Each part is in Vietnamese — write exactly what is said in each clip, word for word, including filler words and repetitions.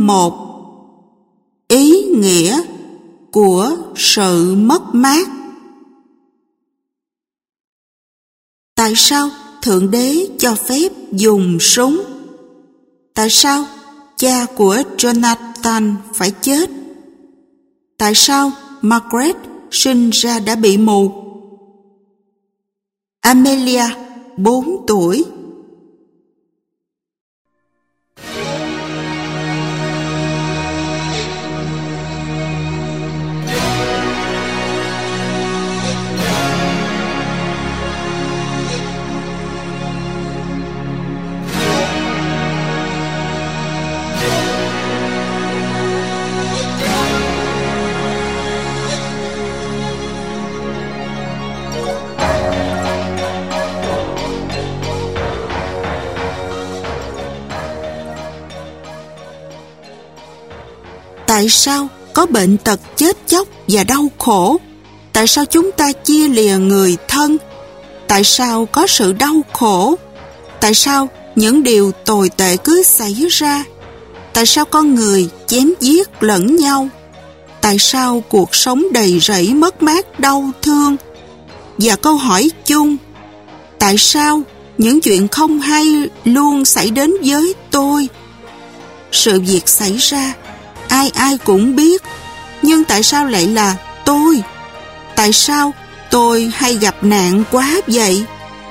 một. Ý nghĩa của sự mất mát. Tại sao Thượng Đế cho phép dùng súng? Tại sao cha của Jonathan phải chết? Tại sao Margaret sinh ra đã bị mù? Amelia, bốn tuổi. Tại sao có bệnh tật chết chóc và đau khổ? Tại sao chúng ta chia lìa người thân? Tại sao có sự đau khổ? Tại sao những điều tồi tệ cứ xảy ra? Tại sao con người chém giết lẫn nhau? Tại sao cuộc sống đầy rẫy mất mát đau thương? Và câu hỏi chung, tại sao những chuyện không hay luôn xảy đến với tôi? Sự việc xảy ra, ai ai cũng biết, nhưng tại sao lại là tôi? Tại sao tôi hay gặp nạn quá vậy?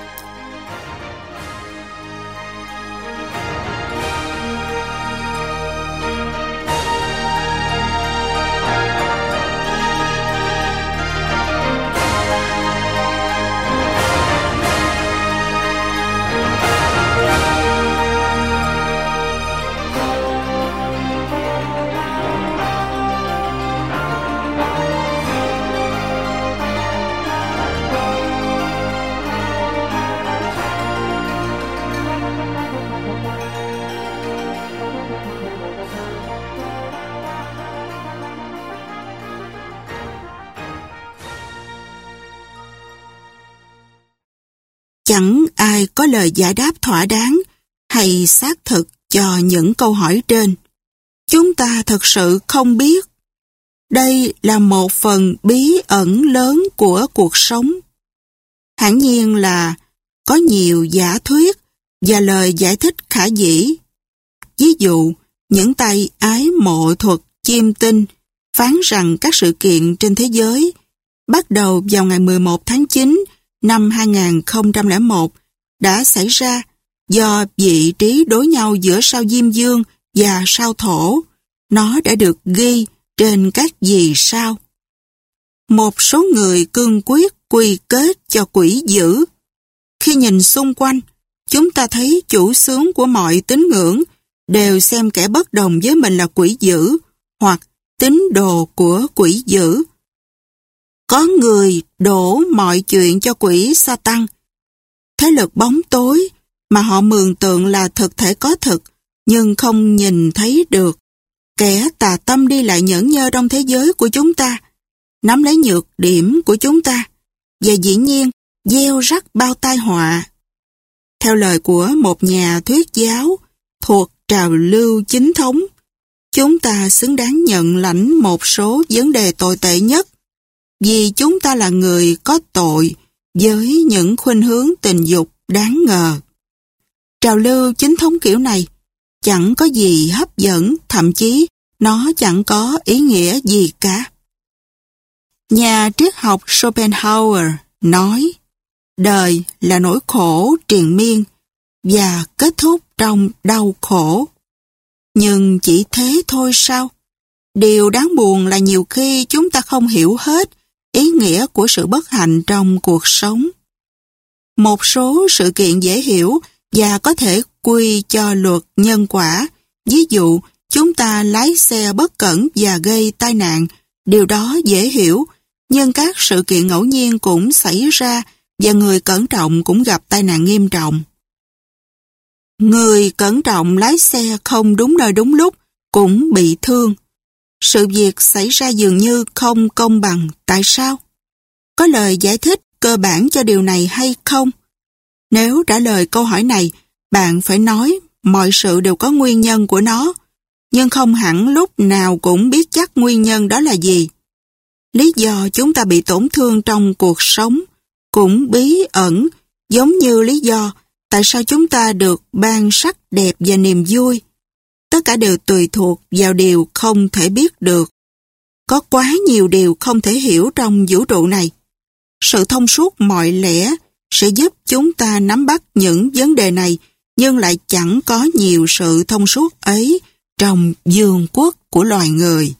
Chẳng ai có lời giải đáp thỏa đáng hay xác thực cho những câu hỏi trên. Chúng ta thực sự không biết. Đây là một phần bí ẩn lớn của cuộc sống. Hẳn nhiên là có nhiều giả thuyết và lời giải thích khả dĩ. Ví dụ, những tay ái mộ thuật chiêm tinh phán rằng các sự kiện trên thế giới bắt đầu vào ngày mười một tháng chín năm hai nghìn không trăm lẻ một đã xảy ra do vị trí đối nhau giữa sao Diêm Dương và sao Thổ. Nó đã được ghi trên các vì sao. Một số người cương quyết quy kết cho quỷ dữ. Khi nhìn xung quanh, chúng ta thấy chủ xướng của mọi tín ngưỡng đều xem kẻ bất đồng với mình là quỷ dữ hoặc tín đồ của quỷ dữ. Có người đổ mọi chuyện cho quỷ Sa-tăng, thế lực bóng tối mà họ mường tượng là thực thể có thực nhưng không nhìn thấy được. Kẻ tà tâm đi lại nhẫn nhơ trong thế giới của chúng ta, nắm lấy nhược điểm của chúng ta và dĩ nhiên gieo rắc bao tai họa. Theo lời của một nhà thuyết giáo thuộc trào lưu chính thống, chúng ta xứng đáng nhận lãnh một số vấn đề tồi tệ nhất vì chúng ta là người có tội với những khuynh hướng tình dục đáng ngờ. Trào lưu chính thống kiểu này chẳng có gì hấp dẫn, thậm chí nó chẳng có ý nghĩa gì cả. Nhà triết học Schopenhauer nói, đời là nỗi khổ triền miên và kết thúc trong đau khổ. Nhưng chỉ thế thôi sao? Điều đáng buồn là nhiều khi chúng ta không hiểu hết ý nghĩa của sự bất hạnh trong cuộc sống. Một số sự kiện dễ hiểu và có thể quy cho luật nhân quả. Ví dụ, chúng ta lái xe bất cẩn và gây tai nạn, điều đó dễ hiểu, nhưng các sự kiện ngẫu nhiên cũng xảy ra và người cẩn trọng cũng gặp tai nạn nghiêm trọng. Người cẩn trọng lái xe không đúng nơi đúng lúc cũng bị thương. Sự việc xảy ra dường như không công bằng. Tại sao? Có lời giải thích cơ bản cho điều này hay không? Nếu trả lời câu hỏi này, bạn phải nói mọi sự đều có nguyên nhân của nó. nhưng không hẳn lúc nào cũng biết chắc nguyên nhân đó là gì. Lý do chúng ta bị tổn thương trong cuộc sống cũng bí ẩn, giống như lý do tại sao chúng ta được ban sắc đẹp và niềm vui. Tất cả đều tùy thuộc vào điều không thể biết được. Có quá nhiều điều không thể hiểu trong vũ trụ này. Sự thông suốt mọi lẽ sẽ giúp chúng ta nắm bắt những vấn đề này, nhưng lại chẳng có nhiều sự thông suốt ấy trong vương quốc của loài người.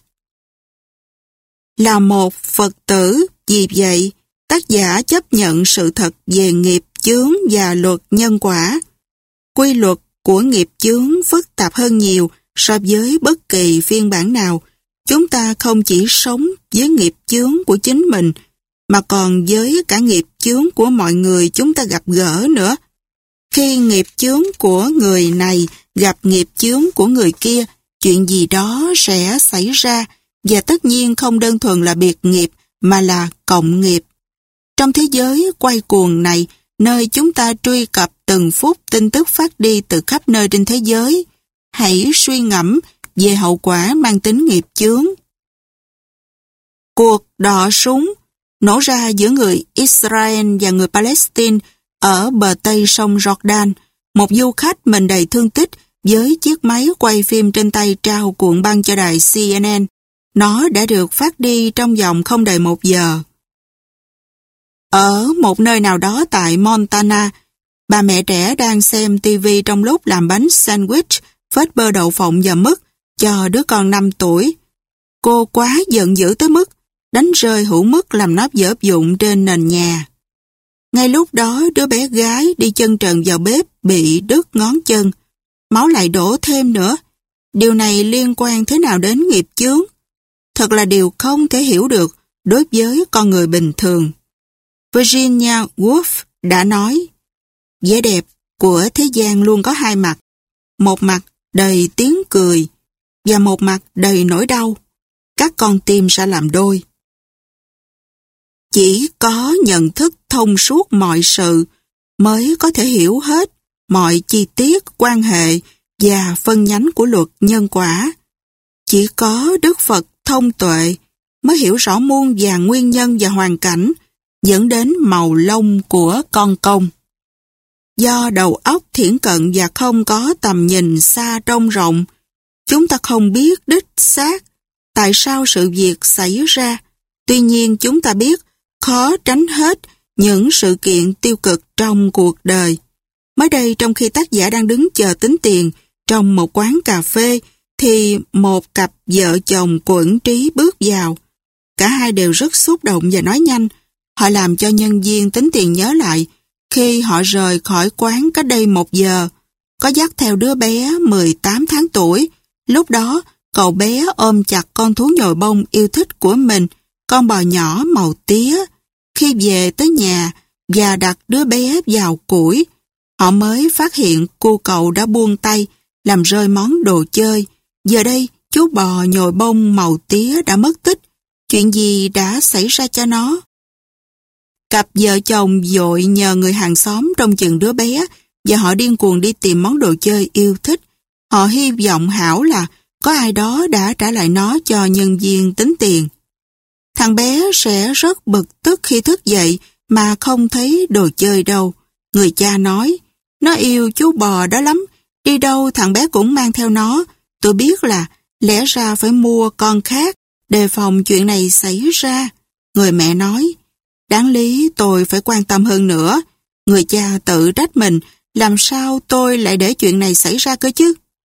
Là một Phật tử, vì vậy, tác giả chấp nhận sự thật về nghiệp chướng và luật nhân quả. Quy luật của nghiệp chướng phức tạp hơn nhiều so với bất kỳ phiên bản nào. Chúng ta không chỉ sống với nghiệp chướng của chính mình, mà còn với cả nghiệp chướng của mọi người chúng ta gặp gỡ nữa. Khi nghiệp chướng của người này gặp nghiệp chướng của người kia, chuyện gì đó sẽ xảy ra, và tất nhiên không đơn thuần là biệt nghiệp mà là cộng nghiệp. Trong thế giới quay cuồng này, nơi chúng ta truy cập từng phút tin tức phát đi từ khắp nơi trên thế giới, hãy suy ngẫm về hậu quả mang tính nghiệp chướng. Cuộc đọ súng nổ ra giữa người Israel và người Palestine ở bờ tây sông Jordan. Một du khách mình đầy thương tích với chiếc máy quay phim trên tay trao cuộn băng cho đài C N N. Nó đã được phát đi trong vòng không đầy một giờ. Ở một nơi nào đó tại Montana, bà mẹ trẻ đang xem ti vi trong lúc làm bánh sandwich, phết bơ đậu phộng và mứt cho đứa con năm tuổi. Cô quá giận dữ tới mức đánh rơi hũ mứt làm nó vỡ vụn trên nền nhà. Ngay lúc đó, đứa bé gái đi chân trần vào bếp bị đứt ngón chân. Máu lại đổ thêm nữa. Điều này liên quan thế nào đến nghiệp chướng? Thật là điều không thể hiểu được đối với con người bình thường. Virginia Woolf đã nói, vẻ đẹp của thế gian luôn có hai mặt. Một mặt đầy tiếng cười và một mặt đầy nỗi đau. Các con tim sẽ làm đôi. Chỉ có nhận thức thông suốt mọi sự mới có thể hiểu hết mọi chi tiết, quan hệ và phân nhánh của luật nhân quả. Chỉ có Đức Phật thông tuệ mới hiểu rõ muôn vàn nguyên nhân và hoàn cảnh dẫn đến màu lông của con công. Do đầu óc thiển cận và không có tầm nhìn xa trông rộng, chúng ta không biết đích xác tại sao sự việc xảy ra. Tuy nhiên chúng ta biết khó tránh hết những sự kiện tiêu cực trong cuộc đời. Mới đây, trong khi tác giả đang đứng chờ tính tiền trong một quán cà phê, thì một cặp vợ chồng quẩn trí bước vào. Cả hai đều rất xúc động và nói nhanh. Họ làm cho nhân viên tính tiền nhớ lại khi họ rời khỏi quán cách đây một giờ, có dắt theo đứa bé mười tám tháng tuổi. Lúc đó, cậu bé ôm chặt con thú nhồi bông yêu thích của mình, con bò nhỏ màu tía. Khi về tới nhà và đặt đứa bé vào củi, họ mới phát hiện cô cậu đã buông tay, làm rơi món đồ chơi. Giờ đây, chú bò nhồi bông màu tía đã mất tích. Chuyện gì đã xảy ra cho nó? Cặp vợ chồng vội nhờ người hàng xóm trông chừng đứa bé và họ điên cuồng đi tìm món đồ chơi yêu thích. Họ hy vọng hảo là có ai đó đã trả lại nó cho nhân viên tính tiền. Thằng bé sẽ rất bực tức khi thức dậy mà không thấy đồ chơi đâu. Người cha nói, nó yêu chú bò đó lắm, đi đâu thằng bé cũng mang theo nó. Tôi biết là lẽ ra phải mua con khác, đề phòng chuyện này xảy ra. Người mẹ nói, đáng lý tôi phải quan tâm hơn nữa. Người cha tự trách mình, làm sao tôi lại để chuyện này xảy ra cơ chứ?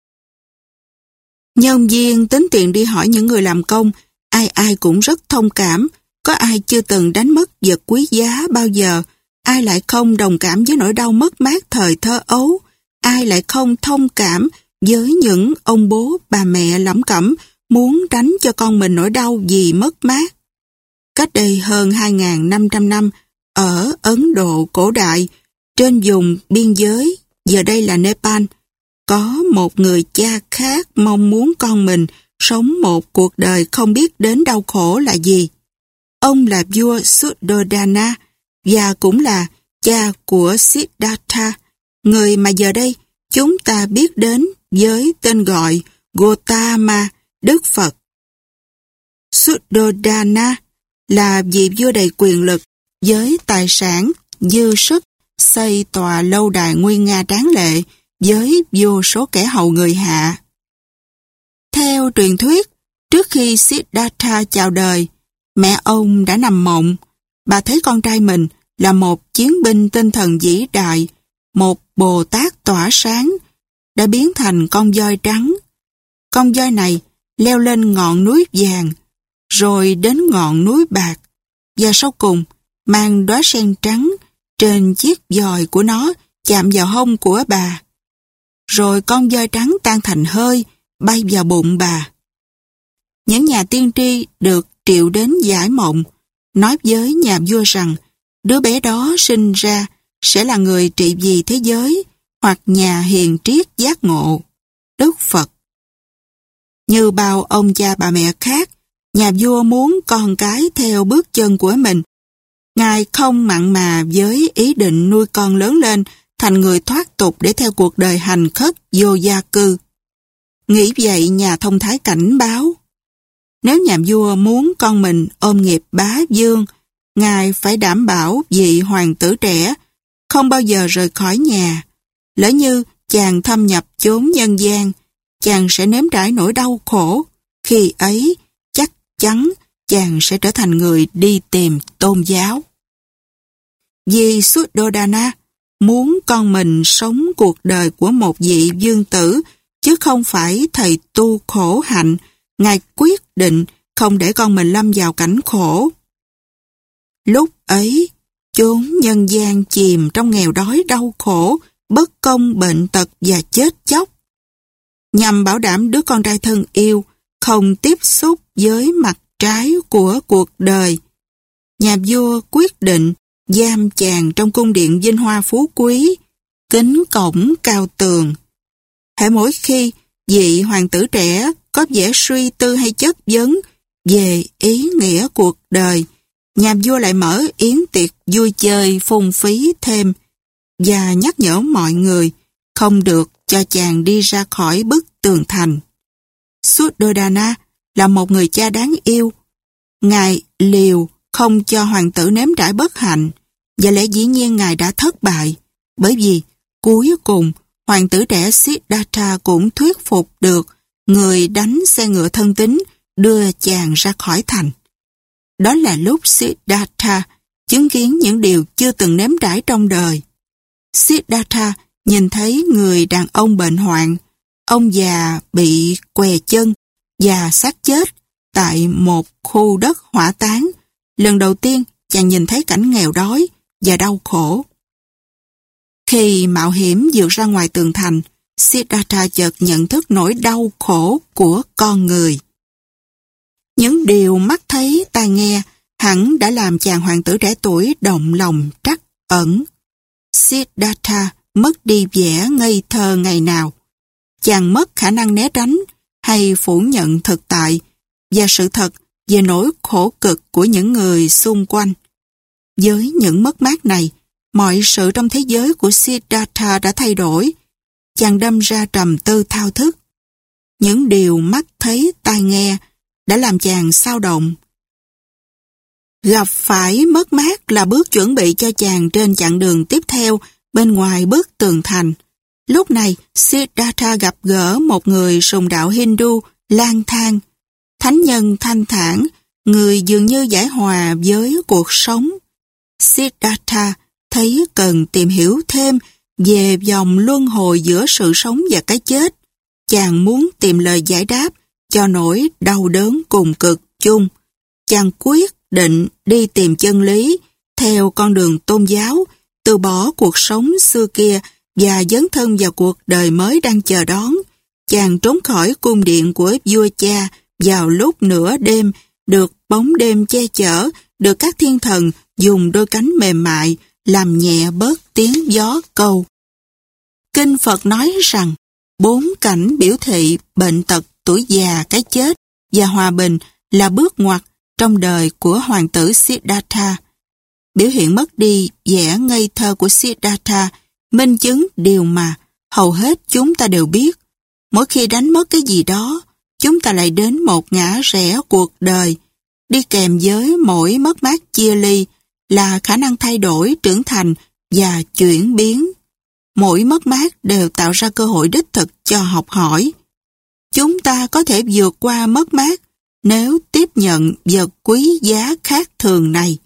Nhân viên tính tiền đi hỏi những người làm công, ai ai cũng rất thông cảm. Có ai chưa từng đánh mất vật quý giá bao giờ? Ai lại không đồng cảm với nỗi đau mất mát thời thơ ấu? Ai lại không thông cảm với những ông bố, bà mẹ lẩm cẩm muốn tránh cho con mình nỗi đau vì mất mát? Cách đây hơn hai nghìn năm trăm năm, ở Ấn Độ cổ đại, trên vùng biên giới, giờ đây là Nepal, có một người cha khác mong muốn con mình sống một cuộc đời không biết đến đau khổ là gì. Ông là vua Suddhodana và cũng là cha của Siddhartha, người mà giờ đây chúng ta biết đến với tên gọi Gautama, Đức Phật. Suddhodana là vị vua đầy quyền lực với tài sản, dư sức, xây tòa lâu đài nguy nga tráng lệ với vô số kẻ hầu người hạ. Theo truyền thuyết, trước khi Siddhartha chào đời, mẹ ông đã nằm mộng. Bà thấy con trai mình là một chiến binh tinh thần vĩ đại, một Bồ Tát tỏa sáng, đã biến thành con voi trắng. Con voi này leo lên ngọn núi vàng, rồi đến ngọn núi bạc, và sau cùng mang đóa sen trắng trên chiếc giòi của nó chạm vào hông của bà. Rồi con voi trắng tan thành hơi, bay vào bụng bà. Những nhà tiên tri được triệu đến giải mộng, nói với nhà vua rằng đứa bé đó sinh ra sẽ là người trị vì thế giới hoặc nhà hiền triết giác ngộ, Đức Phật. Như bao ông cha bà mẹ khác, nhà vua muốn con cái theo bước chân của mình. Ngài không mặn mà với ý định nuôi con lớn lên thành người thoát tục để theo cuộc đời hành khất vô gia cư. Nghĩ vậy, nhà thông thái cảnh báo, nếu nhà vua muốn con mình ôm nghiệp bá vương, Ngài phải đảm bảo vị hoàng tử trẻ không bao giờ rời khỏi nhà. Lỡ như chàng thâm nhập chốn nhân gian, chàng sẽ nếm trải nỗi đau khổ. Khi ấy, chắc chắn chàng sẽ trở thành người đi tìm tôn giáo. Vì Suddhodana muốn con mình sống cuộc đời của một vị vương tử, chứ không phải thầy tu khổ hạnh, Ngài quyết định không để con mình lâm vào cảnh khổ. Lúc ấy, chốn nhân gian chìm trong nghèo đói đau khổ, bất công bệnh tật và chết chóc. Nhằm bảo đảm đứa con trai thân yêu không tiếp xúc với mặt trái của cuộc đời, nhà vua quyết định giam chàng trong cung điện vinh hoa phú quý, kính cổng cao tường. Hễ mỗi khi vị hoàng tử trẻ có vẻ suy tư hay chất vấn về ý nghĩa cuộc đời, nhà vua lại mở yến tiệc vui chơi phung phí thêm và nhắc nhở mọi người không được cho chàng đi ra khỏi bức tường thành. Suddhodana là một người cha đáng yêu. Ngài liều không cho hoàng tử nếm trải bất hạnh, và lẽ dĩ nhiên Ngài đã thất bại, bởi vì cuối cùng hoàng tử trẻ Siddhartha cũng thuyết phục được người đánh xe ngựa thân tín đưa chàng ra khỏi thành. Đó là lúc Siddhartha chứng kiến những điều chưa từng nếm trải trong đời. Siddhartha nhìn thấy người đàn ông bệnh hoạn, ông già bị què chân và xác chết tại một khu đất hỏa táng. Lần đầu tiên chàng nhìn thấy cảnh nghèo đói và đau khổ. Khi mạo hiểm vượt ra ngoài tường thành, Siddhartha chợt nhận thức nỗi đau khổ của con người. Những điều mắt thấy tai nghe hẳn đã làm chàng hoàng tử trẻ tuổi động lòng trắc ẩn. Siddhartha mất đi vẻ ngây thơ ngày nào. Chàng mất khả năng né tránh hay phủ nhận thực tại và sự thật về nỗi khổ cực của những người xung quanh. Với những mất mát này, mọi sự trong thế giới của Siddhartha đã thay đổi. Chàng đâm ra trầm tư thao thức. Những điều mắt thấy tai nghe đã làm chàng xao động. Gặp phải mất mát là bước chuẩn bị cho chàng trên chặng đường tiếp theo bên ngoài bức tường thành. Lúc này, Siddhartha gặp gỡ một người sùng đạo Hindu lang thang. Thánh nhân thanh thản, người dường như giải hòa với cuộc sống. Siddhartha thấy cần tìm hiểu thêm về vòng luân hồi giữa sự sống và cái chết. Chàng muốn tìm lời giải đáp cho nỗi đau đớn cùng cực chung. Chàng quyết định đi tìm chân lý theo con đường tôn giáo, từ bỏ cuộc sống xưa kia và dấn thân vào cuộc đời mới đang chờ đón. Chàng trốn khỏi cung điện của vua cha vào lúc nửa đêm, được bóng đêm che chở, được các thiên thần dùng đôi cánh mềm mại làm nhẹ bớt tiếng gió câu. Kinh Phật nói rằng bốn cảnh biểu thị bệnh tật, tuổi già, cái chết và hòa bình là bước ngoặt trong đời của hoàng tử Siddhartha. Biểu hiện mất đi vẻ ngây thơ của Siddhartha minh chứng điều mà hầu hết chúng ta đều biết. mỗi khi đánh mất cái gì đó, chúng ta lại đến một ngã rẽ cuộc đời. Đi kèm với mỗi mất mát chia ly là khả năng thay đổi, trưởng thành và chuyển biến. Mỗi mất mát đều tạo ra cơ hội đích thực cho học hỏi. Chúng ta có thể vượt qua mất mát nếu tiếp nhận vật quý giá khác thường này.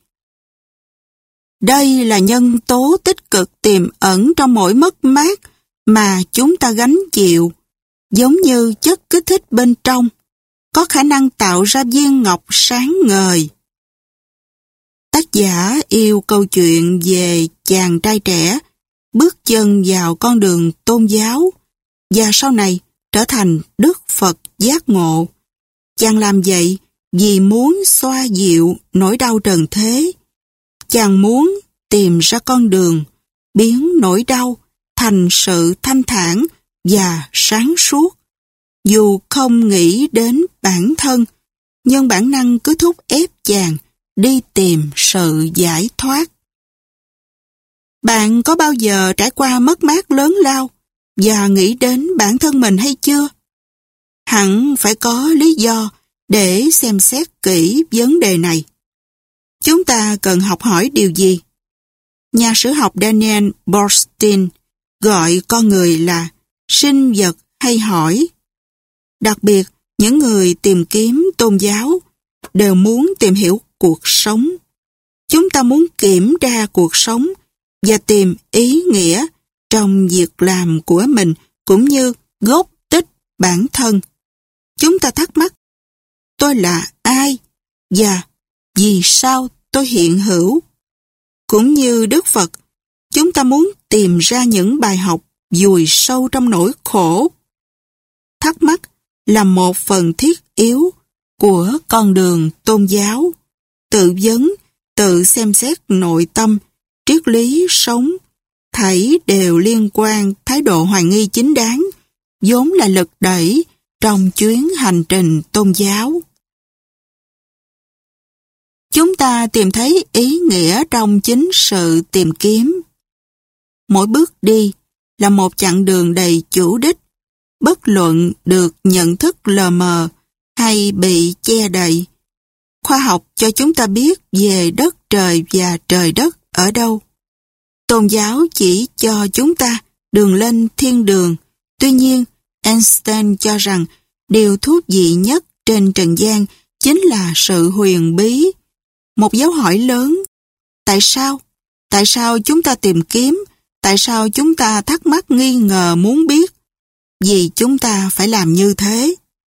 Đây là nhân tố tích cực tiềm ẩn trong mỗi mất mát mà chúng ta gánh chịu, giống như chất kích thích bên trong, có khả năng tạo ra viên ngọc sáng ngời. Tác giả yêu câu chuyện về chàng trai trẻ bước chân vào con đường tôn giáo và sau này trở thành Đức Phật giác ngộ. Chàng làm vậy vì muốn xoa dịu nỗi đau trần thế. Chàng muốn tìm ra con đường, biến nỗi đau thành sự thanh thản và sáng suốt. Dù không nghĩ đến bản thân, nhưng bản năng cứ thúc ép chàng đi tìm sự giải thoát. Bạn có bao giờ trải qua mất mát lớn lao và nghĩ đến bản thân mình hay chưa? Hẳn phải có lý do để xem xét kỹ vấn đề này. Chúng ta cần học hỏi điều gì? Nhà sử học Daniel Boorstin gọi con người là sinh vật hay hỏi. Đặc biệt, những người tìm kiếm tôn giáo đều muốn tìm hiểu cuộc sống. Chúng ta muốn kiểm tra cuộc sống và tìm ý nghĩa trong việc làm của mình cũng như gốc tích bản thân. Chúng ta thắc mắc, tôi là ai và vì sao tôi hiện hữu? Cũng như Đức Phật, chúng ta muốn tìm ra những bài học vùi sâu trong nỗi khổ. Thắc mắc là một phần thiết yếu của con đường tôn giáo. Tự vấn, tự xem xét nội tâm, triết lý sống, thảy đều liên quan thái độ hoài nghi chính đáng, vốn là lực đẩy trong chuyến hành trình tôn giáo. Chúng ta tìm thấy ý nghĩa trong chính sự tìm kiếm. Mỗi bước đi là một chặng đường đầy chủ đích, bất luận được nhận thức lờ mờ hay bị che đậy. Khoa học cho chúng ta biết về đất trời và trời đất ở đâu. Tôn giáo chỉ cho chúng ta đường lên thiên đường. Tuy nhiên, Einstein cho rằng điều thú vị nhất trên trần gian chính là sự huyền bí. Một dấu hỏi lớn. Tại sao? Tại sao chúng ta tìm kiếm? Tại sao chúng ta thắc mắc nghi ngờ muốn biết? Vì chúng ta phải làm như thế.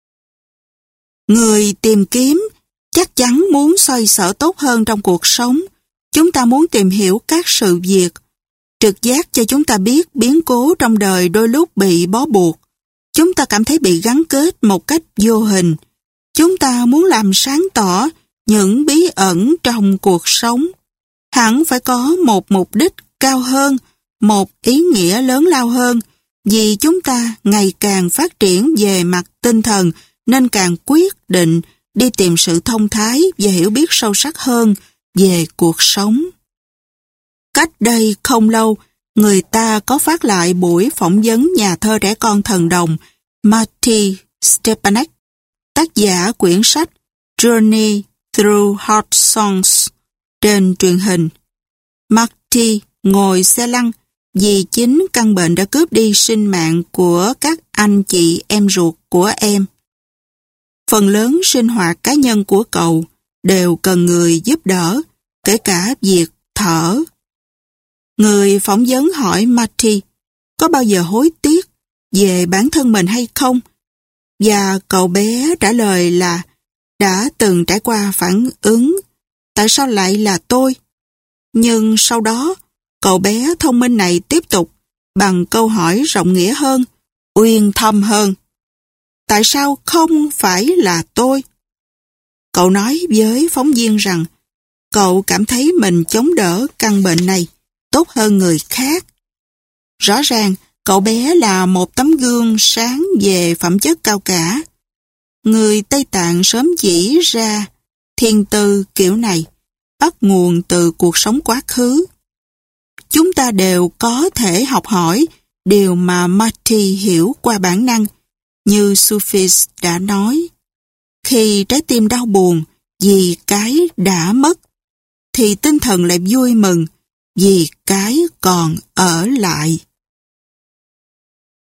Người tìm kiếm chắc chắn muốn xoay sở tốt hơn trong cuộc sống. Chúng ta muốn tìm hiểu các sự việc. Trực giác cho chúng ta biết biến cố trong đời đôi lúc bị bó buộc. Chúng ta cảm thấy bị gắn kết một cách vô hình. Chúng ta muốn làm sáng tỏ những bí ẩn trong cuộc sống. Hẳn phải có một mục đích cao hơn, một ý nghĩa lớn lao hơn, vì chúng ta ngày càng phát triển về mặt tinh thần nên càng quyết định đi tìm sự thông thái và hiểu biết sâu sắc hơn về cuộc sống. Cách đây không lâu, người ta có phát lại buổi phỏng vấn nhà thơ trẻ con thần đồng Marty Stepanek, tác giả quyển sách Journey Through Heart Songs trên truyền hình. Marty ngồi xe lăn vì chính căn bệnh đã cướp đi sinh mạng của các anh chị em ruột của em. Phần lớn sinh hoạt cá nhân của cậu đều cần người giúp đỡ, kể cả việc thở. Người phỏng vấn hỏi Marty có bao giờ hối tiếc về bản thân mình hay không? Và cậu bé trả lời là đã từng trải qua phản ứng tại sao lại là tôi? Nhưng sau đó, cậu bé thông minh này tiếp tục bằng câu hỏi rộng nghĩa hơn, uyên thâm hơn. Tại sao không phải là tôi? Cậu nói với phóng viên rằng cậu cảm thấy mình chống đỡ căn bệnh này tốt hơn người khác. Rõ ràng, cậu bé là một tấm gương sáng về phẩm chất cao cả. Người Tây Tạng sớm chỉ ra thiên tư kiểu này bắt nguồn từ cuộc sống quá khứ. Chúng ta đều có thể học hỏi điều mà Marty hiểu qua bản năng Như Sufis đã nói, khi trái tim đau buồn vì cái đã mất, thì tinh thần lại vui mừng vì cái còn ở lại.